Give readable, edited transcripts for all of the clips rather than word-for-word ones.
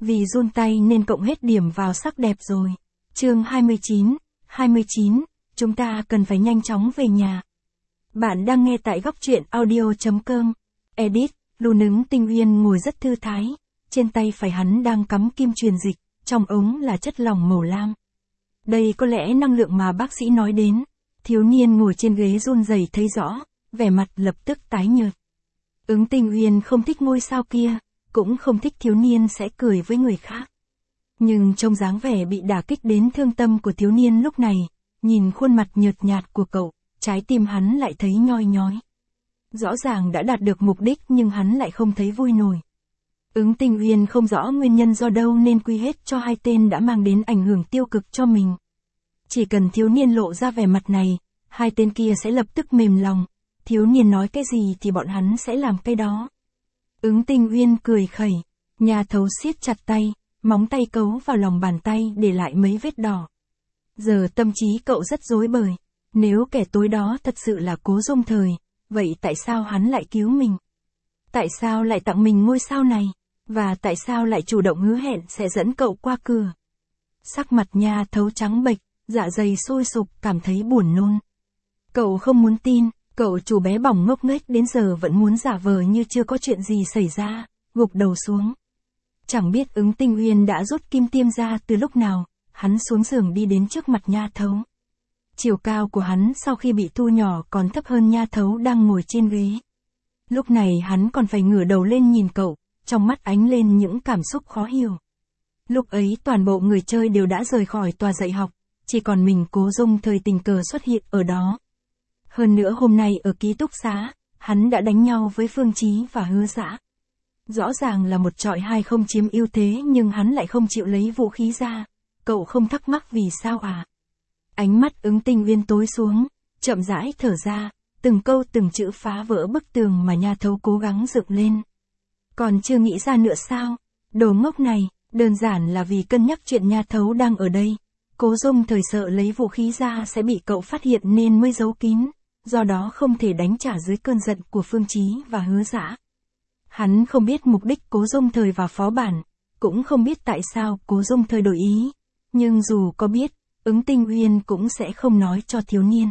vì run tay nên cộng hết điểm vào sắc đẹp rồi. Chương 29, chúng ta cần phải nhanh chóng về nhà. Bạn đang nghe tại góc truyện audio.com. Edit, Lu Nứng Tinh Uyên ngồi rất thư thái, trên tay phải hắn đang cắm kim truyền dịch, trong ống là chất lỏng màu lam. Đây có lẽ năng lượng mà bác sĩ nói đến. Thiếu niên ngồi trên ghế run rẩy thấy rõ, vẻ mặt lập tức tái nhợt. Ứng Tinh Uyên không thích ngôi sao kia, cũng không thích thiếu niên sẽ cười với người khác. Nhưng trông dáng vẻ bị đả kích đến thương tâm của thiếu niên lúc này, nhìn khuôn mặt nhợt nhạt của cậu, trái tim hắn lại thấy nhoi nhói. Rõ ràng đã đạt được mục đích nhưng hắn lại không thấy vui nổi. Ứng Tinh Uyên không rõ nguyên nhân do đâu nên quy hết cho hai tên đã mang đến ảnh hưởng tiêu cực cho mình. Chỉ cần thiếu niên lộ ra vẻ mặt này, hai tên kia sẽ lập tức mềm lòng, thiếu niên nói cái gì thì bọn hắn sẽ làm cái đó. Ứng Tinh Uyên cười khẩy, nhà thấu siết chặt tay, móng tay cấu vào lòng bàn tay để lại mấy vết đỏ. Giờ tâm trí cậu rất rối bời, nếu kẻ tối đó thật sự là Cố Dung Thời, vậy tại sao hắn lại cứu mình? Tại sao lại tặng mình ngôi sao này? Và tại sao lại chủ động hứa hẹn sẽ dẫn cậu qua cửa? Sắc mặt nhà thấu trắng bệch, dạ dày sôi sục, cảm thấy buồn nôn. Cậu không muốn tin, cậu chủ bé bỏng ngốc nghếch đến giờ vẫn muốn giả vờ như chưa có chuyện gì xảy ra, gục đầu xuống. Chẳng biết Ứng Tinh Uyên đã rút kim tiêm ra từ lúc nào, hắn xuống giường đi đến trước mặt Nha Thấu. Chiều cao của hắn sau khi bị thu nhỏ còn thấp hơn Nha Thấu đang ngồi trên ghế. Lúc này hắn còn phải ngửa đầu lên nhìn cậu, trong mắt ánh lên những cảm xúc khó hiểu. Lúc ấy toàn bộ người chơi đều đã rời khỏi tòa dạy học, chỉ còn mình Cố Dung Thời tình cờ xuất hiện ở đó. Hơn nữa hôm nay ở ký túc xá, hắn đã đánh nhau với Phương Chí và Hứa Dã. Rõ ràng là một chọi hai không chiếm ưu thế nhưng hắn lại không chịu lấy vũ khí ra. Cậu không thắc mắc vì sao à? Ánh mắt Ứng Tinh Uyên tối xuống, chậm rãi thở ra, từng câu từng chữ phá vỡ bức tường mà Nha Thấu cố gắng dựng lên. Còn chưa nghĩ ra nữa sao? Đồ ngốc này, đơn giản là vì cân nhắc chuyện Nha Thấu đang ở đây. Cố Dung Thời sợ lấy vũ khí ra sẽ bị cậu phát hiện nên mới giấu kín, do đó không thể đánh trả dưới cơn giận của Phương Chí và Hứa Dã. Hắn không biết mục đích Cố Dung Thời vào phó bản, cũng không biết tại sao Cố Dung Thời đổi ý, nhưng dù có biết, Ứng Tinh Uyên cũng sẽ không nói cho thiếu niên.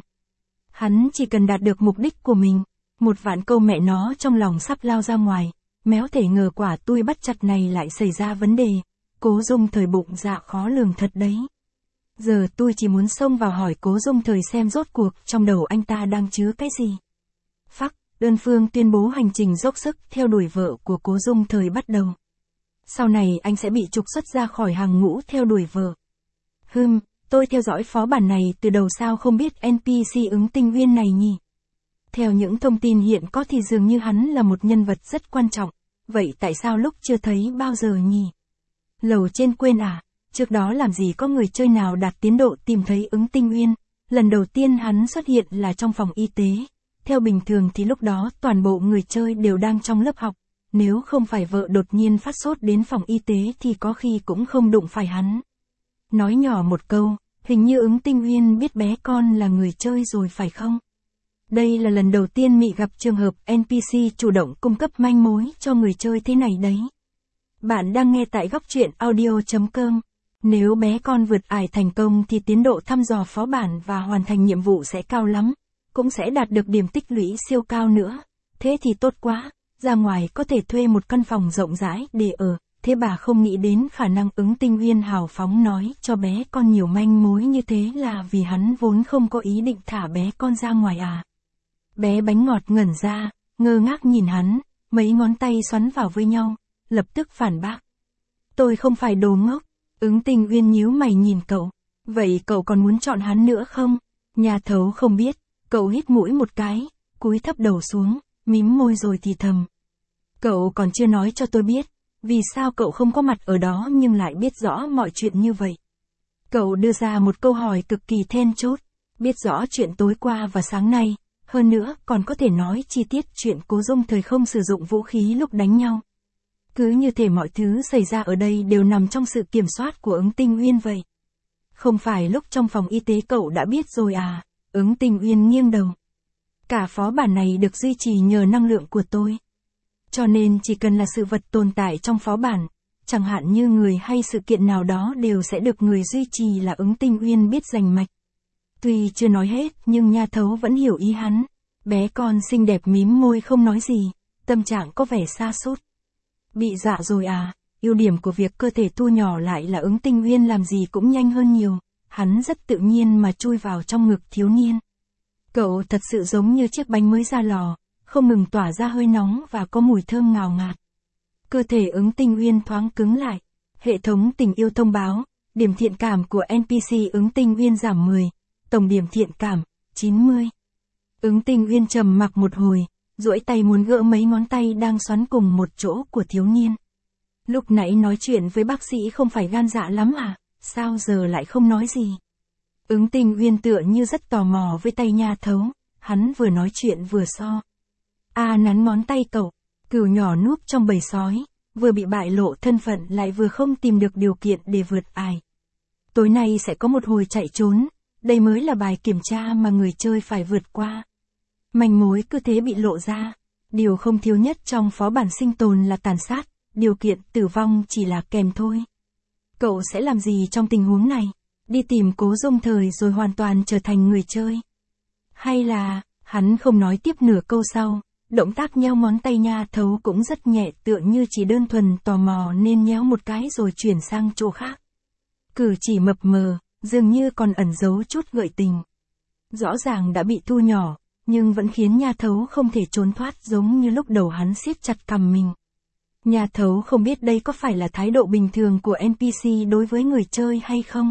Hắn chỉ cần đạt được mục đích của mình, một vạn câu mẹ nó trong lòng sắp lao ra ngoài, méo thể ngờ quả tui bắt chặt này lại xảy ra vấn đề, Cố Dung Thời bụng dạ khó lường thật đấy. Giờ tôi chỉ muốn xông vào hỏi Cố Dung Thời xem rốt cuộc trong đầu anh ta đang chứa cái gì. Phắc, đơn phương tuyên bố hành trình dốc sức theo đuổi vợ của Cố Dung Thời bắt đầu. Sau này anh sẽ bị trục xuất ra khỏi hàng ngũ theo đuổi vợ. Tôi theo dõi phó bản này từ đầu sao không biết NPC Ứng Tinh Uyên này nhỉ? Theo những thông tin hiện có thì dường như hắn là một nhân vật rất quan trọng, vậy tại sao lúc chưa thấy bao giờ nhỉ? Lầu trên quên à? Trước đó làm gì có người chơi nào đạt tiến độ tìm thấy Ứng Tinh Uyên, lần đầu tiên hắn xuất hiện là trong phòng y tế. Theo bình thường thì lúc đó toàn bộ người chơi đều đang trong lớp học, nếu không phải vợ đột nhiên phát sốt đến phòng y tế thì có khi cũng không đụng phải hắn. Nói nhỏ một câu, hình như Ứng Tinh Uyên biết bé con là người chơi rồi phải không? Đây là lần đầu tiên Mị gặp trường hợp NPC chủ động cung cấp manh mối cho người chơi thế này đấy. Bạn đang nghe tại góc truyện audio.com. Nếu bé con vượt ải thành công thì tiến độ thăm dò phó bản và hoàn thành nhiệm vụ sẽ cao lắm, cũng sẽ đạt được điểm tích lũy siêu cao nữa. Thế thì tốt quá, ra ngoài có thể thuê một căn phòng rộng rãi để ở. Thế bà không nghĩ đến khả năng Ứng Tinh Uyên hào phóng nói cho bé con nhiều manh mối như thế là vì hắn vốn không có ý định thả bé con ra ngoài à? Bé bánh ngọt ngẩn ra, ngơ ngác nhìn hắn, mấy ngón tay xoắn vào với nhau, lập tức phản bác. Tôi không phải đồ ngốc. Ứng Tinh Uyên nhíu mày nhìn cậu. Vậy cậu còn muốn chọn hắn nữa không? Nha Thấu không biết, cậu hít mũi một cái, cúi thấp đầu xuống, mím môi rồi thì thầm. Cậu còn chưa nói cho tôi biết, vì sao cậu không có mặt ở đó nhưng lại biết rõ mọi chuyện như vậy. Cậu đưa ra một câu hỏi cực kỳ then chốt, biết rõ chuyện tối qua và sáng nay, hơn nữa còn có thể nói chi tiết chuyện Cố Dung Thời không sử dụng vũ khí lúc đánh nhau. Cứ như thể mọi thứ xảy ra ở đây đều nằm trong sự kiểm soát của Ứng Tinh Uyên vậy. Không phải lúc trong phòng y tế cậu đã biết rồi à? Ứng Tinh Uyên nghiêng đầu. Cả phó bản này được duy trì nhờ năng lượng của tôi. Cho nên chỉ cần là sự vật tồn tại trong phó bản, chẳng hạn như người hay sự kiện nào đó đều sẽ được người duy trì là Ứng Tinh Uyên biết rành mạch. Tuy chưa nói hết nhưng Nha Thấu vẫn hiểu ý hắn. Bé con xinh đẹp mím môi không nói gì, tâm trạng có vẻ sa sút. Bị dọa rồi à, ưu điểm của việc cơ thể thu nhỏ lại là Ứng Tinh Uyên làm gì cũng nhanh hơn nhiều, hắn rất tự nhiên mà chui vào trong ngực thiếu niên. Cậu thật sự giống như chiếc bánh mới ra lò, không ngừng tỏa ra hơi nóng và có mùi thơm ngào ngạt. Cơ thể Ứng Tinh Uyên thoáng cứng lại. Hệ thống tình yêu thông báo, điểm thiện cảm của NPC Ứng Tinh Uyên giảm 10, tổng điểm thiện cảm, 90. Ứng Tinh Uyên trầm mặc một hồi, duỗi tay muốn gỡ mấy ngón tay đang xoắn cùng một chỗ của thiếu niên. Lúc nãy nói chuyện với bác sĩ không phải gan dạ lắm à, sao giờ lại không nói gì? Ứng Tinh Uyên tựa như rất tò mò với tay Nha Thấu, hắn vừa nói chuyện vừa so. Nắn ngón tay cậu, cừu nhỏ núp trong bầy sói, vừa bị bại lộ thân phận lại vừa không tìm được điều kiện để vượt ải. Tối nay sẽ có một hồi chạy trốn, đây mới là bài kiểm tra mà người chơi phải vượt qua. Manh mối cứ thế bị lộ ra, điều không thiếu nhất trong phó bản sinh tồn là tàn sát, điều kiện tử vong chỉ là kèm thôi. Cậu sẽ làm gì trong tình huống này? Đi tìm Cố Dung Thời rồi hoàn toàn trở thành người chơi? Hay là, hắn không nói tiếp nửa câu sau, động tác nhéo ngón tay Nha Thấu cũng rất nhẹ tựa như chỉ đơn thuần tò mò nên nhéo một cái rồi chuyển sang chỗ khác. Cử chỉ mập mờ, dường như còn ẩn giấu chút gợi tình. Rõ ràng đã bị thu nhỏ, nhưng vẫn khiến Nha Thấu không thể trốn thoát giống như lúc đầu hắn siết chặt cằm mình. Nha Thấu không biết đây có phải là thái độ bình thường của NPC đối với người chơi hay không.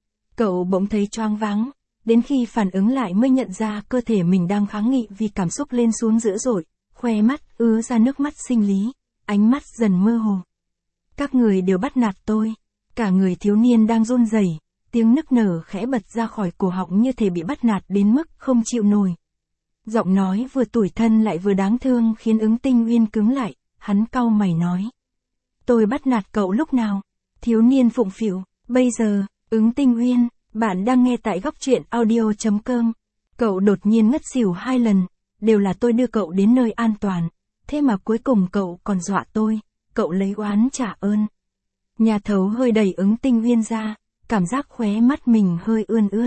Cậu bỗng thấy choáng váng, đến khi phản ứng lại mới nhận ra cơ thể mình đang kháng nghị vì cảm xúc lên xuống dữ dội, khoe mắt ứa ra nước mắt sinh lý, ánh mắt dần mơ hồ. Các người đều bắt nạt tôi, cả người thiếu niên đang run rẩy, tiếng nức nở khẽ bật ra khỏi cổ họng như thể bị bắt nạt đến mức không chịu nổi. Giọng nói vừa tủi thân lại vừa đáng thương khiến Ứng Tinh Uyên cứng lại, hắn cau mày nói. Tôi bắt nạt cậu lúc nào? Thiếu niên phụng phịu, bây giờ, Ứng Tinh Uyên, bạn đang nghe tại góc truyện audio.com. Cậu đột nhiên ngất xỉu 2 lần, đều là tôi đưa cậu đến nơi an toàn, thế mà cuối cùng cậu còn dọa tôi, cậu lấy oán trả ơn. Nha Thấu hơi đẩy Ứng Tinh Uyên ra, cảm giác khóe mắt mình hơi ươn ướt.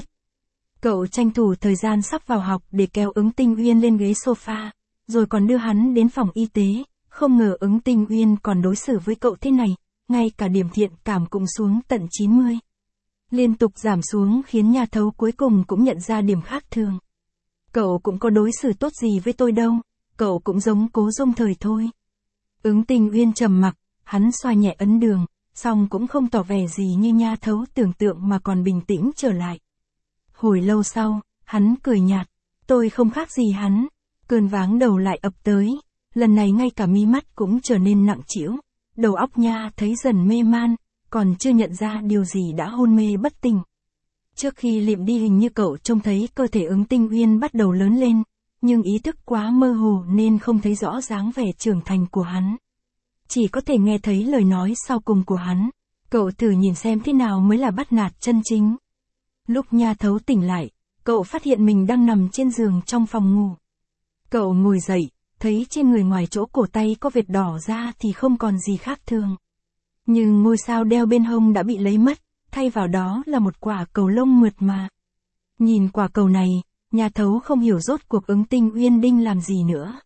Cậu tranh thủ thời gian sắp vào học để kéo Ứng Tinh Uyên lên ghế sofa, rồi còn đưa hắn đến phòng y tế, không ngờ Ứng Tinh Uyên còn đối xử với cậu thế này, ngay cả điểm thiện cảm cũng xuống tận 90. Liên tục giảm xuống khiến Nha Thấu cuối cùng cũng nhận ra điểm khác thường. Cậu cũng có đối xử tốt gì với tôi đâu, cậu cũng giống Cố Dung Thời thôi. Ứng Tinh Uyên trầm mặc, hắn xoa nhẹ ấn đường, song cũng không tỏ vẻ gì như Nha Thấu tưởng tượng mà còn bình tĩnh trở lại. Hồi lâu sau, hắn cười nhạt, tôi không khác gì hắn. Cơn váng đầu lại ập tới, lần này ngay cả mí mắt cũng trở nên nặng trĩu, đầu óc Nha thấy dần mê man, còn chưa nhận ra điều gì đã hôn mê bất tỉnh. Trước khi liệm đi hình như cậu trông thấy cơ thể Ứng Tinh Uyên bắt đầu lớn lên, nhưng ý thức quá mơ hồ nên không thấy rõ dáng vẻ trưởng thành của hắn. Chỉ có thể nghe thấy lời nói sau cùng của hắn, cậu thử nhìn xem thế nào mới là bắt nạt chân chính. Lúc Nha Thấu tỉnh lại, cậu phát hiện mình đang nằm trên giường trong phòng ngủ. Cậu ngồi dậy, thấy trên người ngoài chỗ cổ tay có vệt đỏ ra thì không còn gì khác thường. Nhưng ngôi sao đeo bên hông đã bị lấy mất, thay vào đó là một quả cầu lông mượt mà. Nhìn quả cầu này, Nha Thấu không hiểu rốt cuộc Ứng Tinh Uyên định làm gì nữa.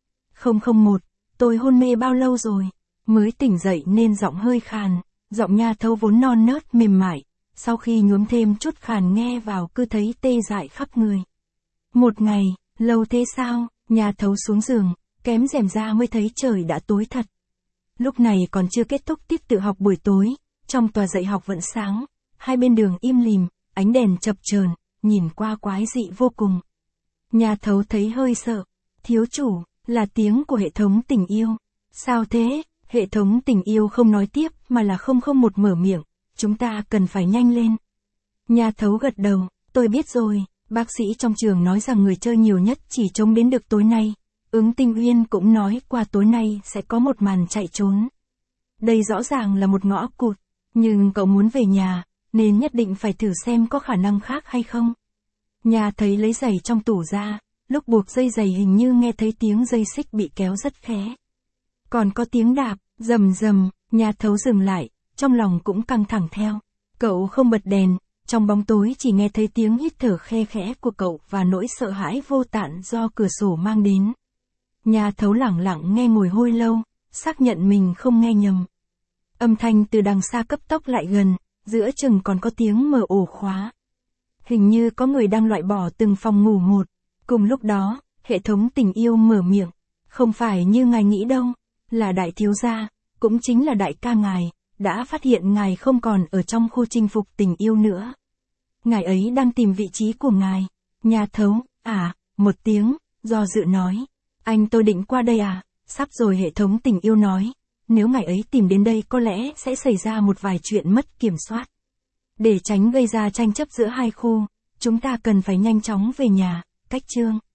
001, tôi hôn mê bao lâu rồi? Mới tỉnh dậy nên giọng hơi khàn, giọng Nha Thấu vốn non nớt mềm mại, sau khi nhuốm thêm chút khàn nghe vào cứ thấy tê dại khắp người. 1 ngày, lâu thế sao? Nha Thấu xuống giường, kém rèm ra mới thấy trời đã tối thật. Lúc này còn chưa kết thúc tiết tự học buổi tối, trong tòa dạy học vẫn sáng, hai bên đường im lìm, ánh đèn chập chờn, nhìn qua quái dị vô cùng. Nha Thấu thấy hơi sợ, thiếu chủ, là tiếng của hệ thống tình yêu. Sao thế? Hệ thống tình yêu không nói tiếp mà là 001 mở miệng, chúng ta cần phải nhanh lên. Nha Thấu gật đầu, tôi biết rồi, bác sĩ trong trường nói rằng người chơi nhiều nhất chỉ chống đến được tối nay. Ứng Tinh Uyên cũng nói qua tối nay sẽ có một màn chạy trốn. Đây rõ ràng là một ngõ cụt, nhưng cậu muốn về nhà, nên nhất định phải thử xem có khả năng khác hay không. Nha thấy lấy giày trong tủ ra, lúc buộc dây giày hình như nghe thấy tiếng dây xích bị kéo rất khẽ. Còn có tiếng đạp, rầm rầm, Nhà thấu dừng lại, trong lòng cũng căng thẳng theo. Cậu không bật đèn, trong bóng tối chỉ nghe thấy tiếng hít thở khe khẽ của cậu và nỗi sợ hãi vô tận do cửa sổ mang đến. Nhà thấu lẳng lặng nghe ngồi hồi lâu, xác nhận mình không nghe nhầm. Âm thanh từ đằng xa cấp tốc lại gần, giữa chừng còn có tiếng mở ổ khóa. Hình như có người đang loại bỏ từng phòng ngủ một. Cùng lúc đó, hệ thống tình yêu mở miệng. Không phải như ngài nghĩ đâu, là đại thiếu gia, cũng chính là đại ca ngài, đã phát hiện ngài không còn ở trong khu chinh phục tình yêu nữa. Ngài ấy đang tìm vị trí của ngài. Nhà thấu, một tiếng, do dự nói. Anh tôi định qua đây à, sắp rồi hệ thống tình yêu nói. Nếu ngài ấy tìm đến đây có lẽ sẽ xảy ra một vài chuyện mất kiểm soát. Để tránh gây ra tranh chấp giữa hai khu, chúng ta cần phải nhanh chóng về nhà, cách chương.